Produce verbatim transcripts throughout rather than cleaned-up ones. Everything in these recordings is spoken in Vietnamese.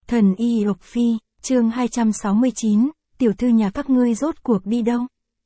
Thần Y Lộc Phi, chương hai trăm sáu mươi chín, tiểu thư nhà các ngươi rốt cuộc đi đâu?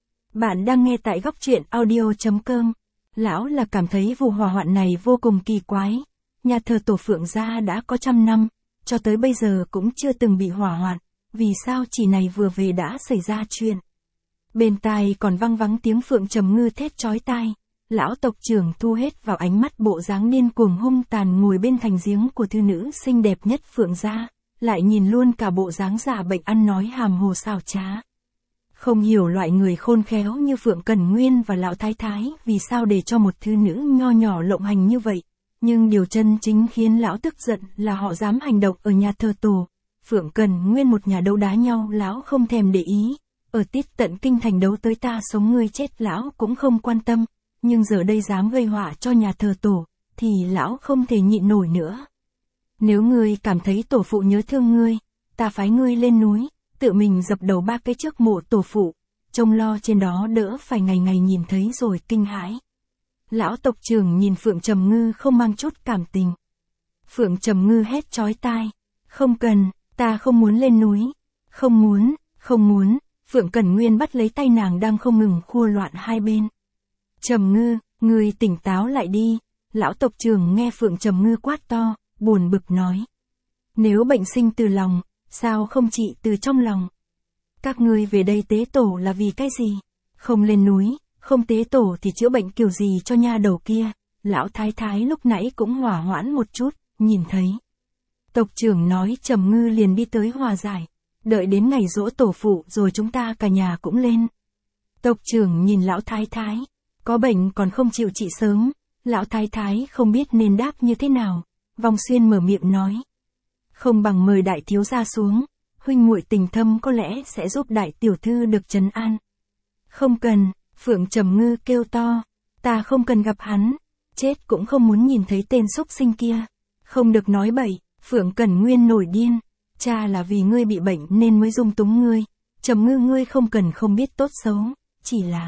Bạn đang nghe tại góc truyện audio chấm com. Lão là cảm thấy vụ hỏa hoạn này vô cùng kỳ quái. Nhà thờ tổ Phượng gia đã có trăm năm, cho tới bây giờ cũng chưa từng bị hỏa hoạn. Vì sao chỉ này vừa về đã xảy ra chuyện? Bên tai còn văng vắng tiếng Phượng Trầm Ngư thét chói tai. Lão tộc trưởng thu hết vào ánh mắt bộ dáng điên cuồng hung tàn ngồi bên thành giếng của thư nữ xinh đẹp nhất Phượng gia, lại nhìn luôn cả bộ dáng giả bệnh ăn nói hàm hồ xảo trá. Không hiểu loại người khôn khéo như Phượng Cẩn Nguyên và Lão Thái Thái vì sao để cho một thư nữ nho nhỏ lộng hành như vậy, nhưng điều chân chính khiến lão tức giận là họ dám hành động ở nhà thờ tổ. Phượng Cẩn Nguyên một nhà đấu đá nhau lão không thèm để ý, ở tít tận kinh thành đấu tới ta sống ngươi chết lão cũng không quan tâm. Nhưng giờ đây dám gây họa cho nhà thờ tổ, thì lão không thể nhịn nổi nữa. Nếu ngươi cảm thấy tổ phụ nhớ thương ngươi, ta phái ngươi lên núi, tự mình dập đầu ba cái trước mộ tổ phụ, trông lo trên đó đỡ phải ngày ngày nhìn thấy rồi kinh hãi. Lão tộc trưởng nhìn Phượng Trầm Ngư không mang chút cảm tình. Phượng Trầm Ngư hét chói tai, không cần, ta không muốn lên núi, không muốn, không muốn. Phượng Cẩn Nguyên bắt lấy tay nàng đang không ngừng khua loạn hai bên. Trầm Ngư, ngươi tỉnh táo lại đi. Lão tộc trưởng nghe Phượng Trầm Ngư quát to, buồn bực nói. Nếu bệnh sinh từ lòng, sao không trị từ trong lòng? Các ngươi về đây tế tổ là vì cái gì? Không lên núi, không tế tổ thì chữa bệnh kiểu gì cho nha đầu kia? Lão Thái Thái lúc nãy cũng hỏa hoãn một chút, nhìn thấy. Tộc trưởng nói Trầm Ngư liền đi tới hòa giải. Đợi đến ngày giỗ tổ phụ rồi chúng ta cả nhà cũng lên. Tộc trưởng nhìn Lão Thái Thái. Có bệnh còn không chịu trị sớm, Lão Thái Thái không biết nên đáp như thế nào. Vong Xuyên mở miệng nói. Không bằng mời đại thiếu gia xuống, huynh muội tình thâm có lẽ sẽ giúp đại tiểu thư được trấn an. Không cần, Phượng Trầm Ngư kêu to, ta không cần gặp hắn, chết cũng không muốn nhìn thấy tên xúc sinh kia. Không được nói bậy, Phượng Cẩn Nguyên nổi điên, cha là vì ngươi bị bệnh nên mới dung túng ngươi, Trầm Ngư ngươi không cần không biết tốt xấu, chỉ là...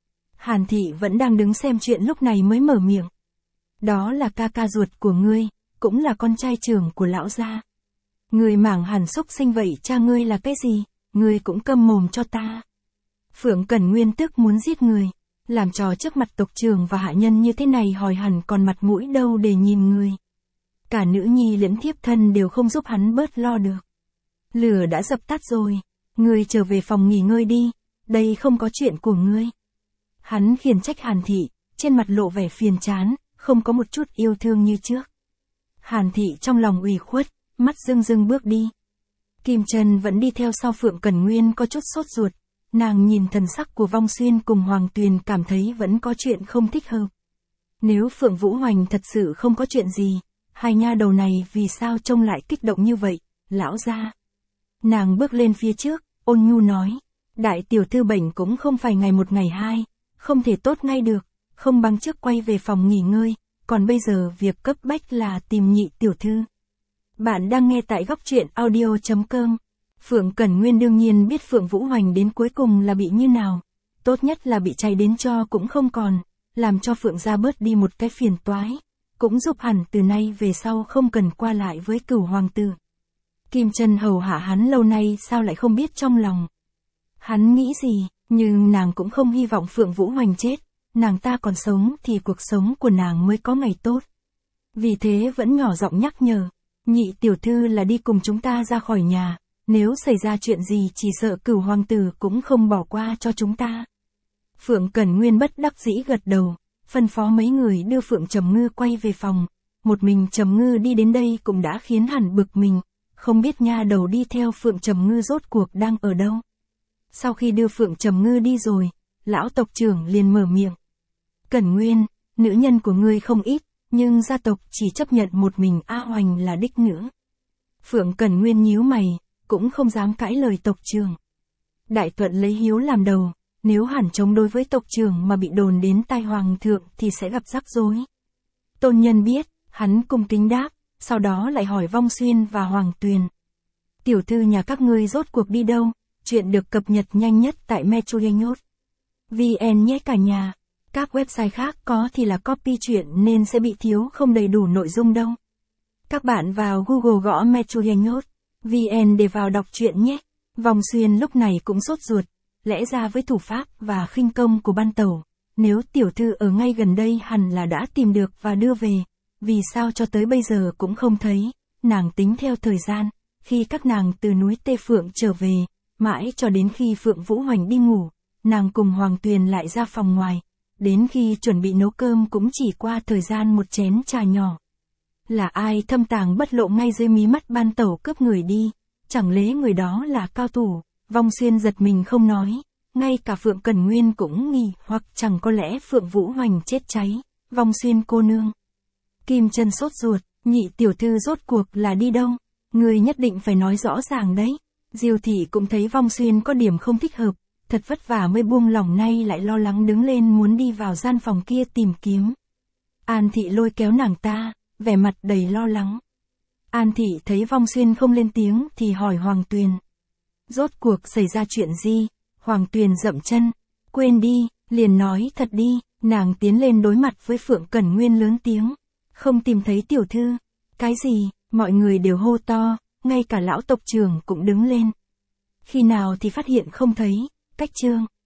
Hàn Thị vẫn đang đứng xem chuyện lúc này mới mở miệng. Đó là ca ca ruột của ngươi, cũng là con trai trưởng của lão gia. Ngươi mảng Hàn xúc sinh vậy cha ngươi là cái gì, ngươi cũng câm mồm cho ta. Phượng Cẩn Nguyên tức muốn giết người, làm trò trước mặt tộc trưởng và hạ nhân như thế này hỏi hẳn còn mặt mũi đâu để nhìn người. Cả nữ nhi lẫn thiếp thân đều không giúp hắn bớt lo được. Lửa đã dập tắt rồi, ngươi trở về phòng nghỉ ngơi đi, đây không có chuyện của ngươi. Hắn khiển trách Hàn Thị, trên mặt lộ vẻ phiền chán, không có một chút yêu thương như trước. Hàn Thị trong lòng ủy khuất, mắt rưng rưng bước đi. Kim Trân vẫn đi theo sau Phượng Cẩn Nguyên có chút sốt ruột, nàng nhìn thần sắc của Vong Xuyên cùng Hoàng Tuyền cảm thấy vẫn có chuyện không thích hợp. Nếu Phượng Vũ Hoành thật sự không có chuyện gì, hai nha đầu này vì sao trông lại kích động như vậy, lão gia. Nàng bước lên phía trước, ôn nhu nói, đại tiểu thư bệnh cũng không phải ngày một ngày hai. Không thể tốt ngay được, không bằng trước quay về phòng nghỉ ngơi, còn bây giờ việc cấp bách là tìm nhị tiểu thư. Bạn đang nghe tại góc truyện audio chấm com. Phượng Cẩn Nguyên đương nhiên biết Phượng Vũ Hoành đến cuối cùng là bị như nào, tốt nhất là bị cháy đến cho cũng không còn, làm cho Phượng gia bớt đi một cái phiền toái, cũng giúp hẳn từ nay về sau không cần qua lại với Cửu hoàng tử. Kim Trân hầu hạ hắn lâu nay sao lại không biết trong lòng. Hắn nghĩ gì? Nhưng nàng cũng không hy vọng Phượng Vũ Hoành chết, nàng ta còn sống thì cuộc sống của nàng mới có ngày tốt. Vì thế vẫn nhỏ giọng nhắc nhở, nhị tiểu thư là đi cùng chúng ta ra khỏi nhà, nếu xảy ra chuyện gì chỉ sợ Cửu hoàng tử cũng không bỏ qua cho chúng ta. Phượng Cẩn Nguyên bất đắc dĩ gật đầu, phân phó mấy người đưa Phượng Trầm Ngư quay về phòng, một mình Trầm Ngư đi đến đây cũng đã khiến hẳn bực mình, không biết nha đầu đi theo Phượng Trầm Ngư rốt cuộc đang ở đâu. Sau khi đưa Phượng Trầm Ngư đi rồi, lão tộc trưởng liền mở miệng. Cẩn Nguyên, nữ nhân của ngươi không ít, nhưng gia tộc chỉ chấp nhận một mình A Hoành là đích nữ. Phượng Cẩn Nguyên nhíu mày, cũng không dám cãi lời tộc trưởng. Đại Thuận lấy hiếu làm đầu, nếu hẳn chống đối với tộc trưởng mà bị đồn đến tai hoàng thượng thì sẽ gặp rắc rối. Tôn Nhân biết, hắn cung kính đáp, sau đó lại hỏi Vong Xuyên và Hoàng Tuyền. Tiểu thư nhà các ngươi rốt cuộc đi đâu? Chuyện được cập nhật nhanh nhất tại Metronews vn nhé cả nhà. Các website khác có thì là copy chuyện nên sẽ bị thiếu không đầy đủ nội dung đâu. Các bạn vào Google gõ Metronews vn để vào đọc truyện nhé. Vong Xuyên lúc này cũng sốt ruột, lẽ ra với thủ pháp và khinh công của ban tẩu, nếu tiểu thư ở ngay gần đây hẳn là đã tìm được và đưa về, vì sao cho tới bây giờ cũng không thấy. Nàng tính theo thời gian, khi các nàng từ núi Tê Phượng trở về, mãi cho đến khi Phượng Vũ Hoành đi ngủ, nàng cùng Hoàng Tuyền lại ra phòng ngoài, đến khi chuẩn bị nấu cơm cũng chỉ qua thời gian một chén trà nhỏ. Là ai thâm tàng bất lộ ngay dưới mí mắt ban tẩu cướp người đi, chẳng lẽ người đó là cao thủ? Vong Xuyên giật mình không nói, ngay cả Phượng Cẩn Nguyên cũng nghi hoặc chẳng có lẽ Phượng Vũ Hoành chết cháy. Vong Xuyên cô nương. Kim Chân sốt ruột, nhị tiểu thư rốt cuộc là đi đâu? Người nhất định phải nói rõ ràng đấy. Diêu Thị cũng thấy Vong Xuyên có điểm không thích hợp, thật vất vả mới buông lòng nay lại lo lắng đứng lên muốn đi vào gian phòng kia tìm kiếm. An Thị lôi kéo nàng ta, vẻ mặt đầy lo lắng. An Thị thấy Vong Xuyên không lên tiếng thì hỏi Hoàng Tuyền. Rốt cuộc xảy ra chuyện gì? Hoàng Tuyền dậm chân. Quên đi, liền nói thật đi. Nàng tiến lên đối mặt với Phượng Cẩn Nguyên lớn tiếng. Không tìm thấy tiểu thư. Cái gì? Mọi người đều hô to, ngay cả lão tộc trưởng cũng đứng lên. Khi nào thì phát hiện không thấy, cách trương.